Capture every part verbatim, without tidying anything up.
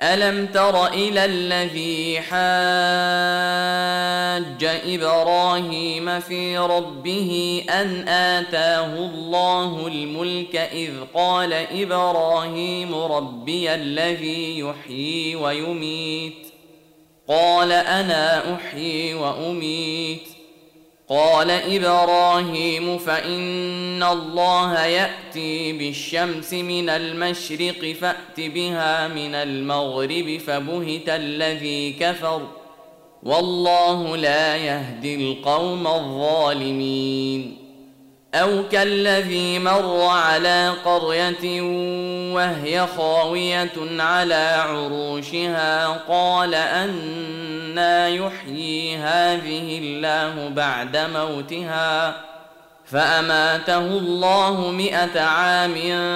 ألم تر إلى الذي حاج إبراهيم في ربه أن آتاه الله الملك إذ قال إبراهيم ربي الذي يحيي ويميت قال أنا أحيي وأميت قال إبراهيم فإن الله يأتي بالشمس من المشرق فأت بها من المغرب فبهت الذي كفر والله لا يهدي القوم الظالمين أو كالذي مر على قرية وهي خاوية على عروشها قال أنى يحيي هذه الله بعد موتها فأماته الله مئة عام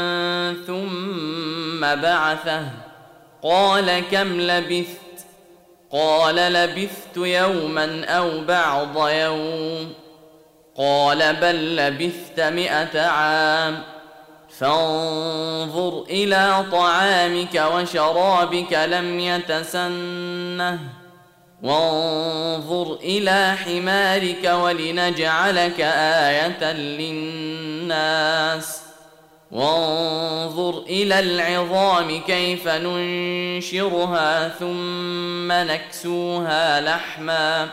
ثم بعثه قال كم لبثت قال لبثت يوما أو بعض يوم قال بل لبثت مئة عام فانظر إلى طعامك وشرابك لم يتسنه وانظر إلى حمارك ولنجعلك آية للناس وانظر إلى العظام كيف ننشرها ثم نكسوها لحما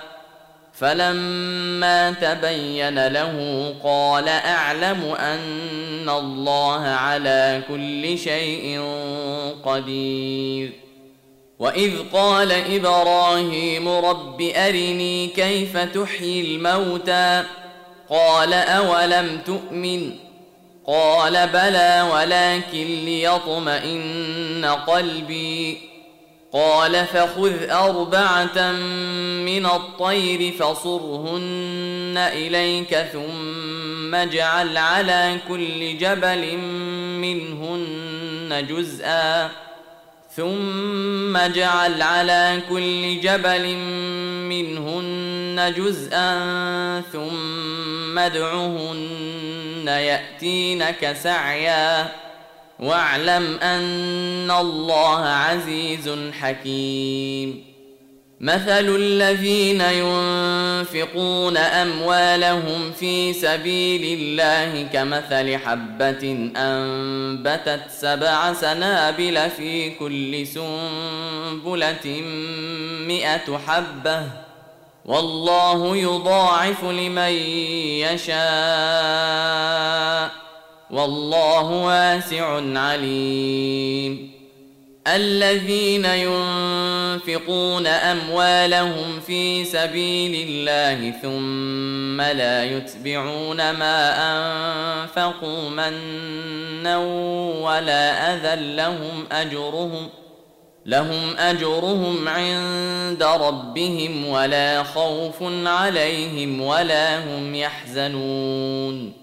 فلما تبين له قال أعلم أن الله على كل شيء قدير وإذ قال إبراهيم رب أرني كيف تحيي الموتى قال أولم تؤمن قال بلى ولكن ليطمئن قلبي قال فخذ أربعة من الطير فصرهن إليك ثم اجعل على كل جبل منهن جزءا ثم اجعل على كل جبل منهن جزءا ثم ادعهن يأتينك سعيا واعلم أن الله عزيز حكيم مثل الذين ينفقون أموالهم في سبيل الله كمثل حبة أنبتت سبع سنابل في كل سنبلة مئة حبة والله يضاعف لمن يشاء والله واسع عليم الذين ينفقون أموالهم في سبيل الله ثم لا يتبعون ما أنفقوا منا ولا أذى لهم أجرهم لهم أجرهم عند ربهم ولا خوف عليهم ولا هم يحزنون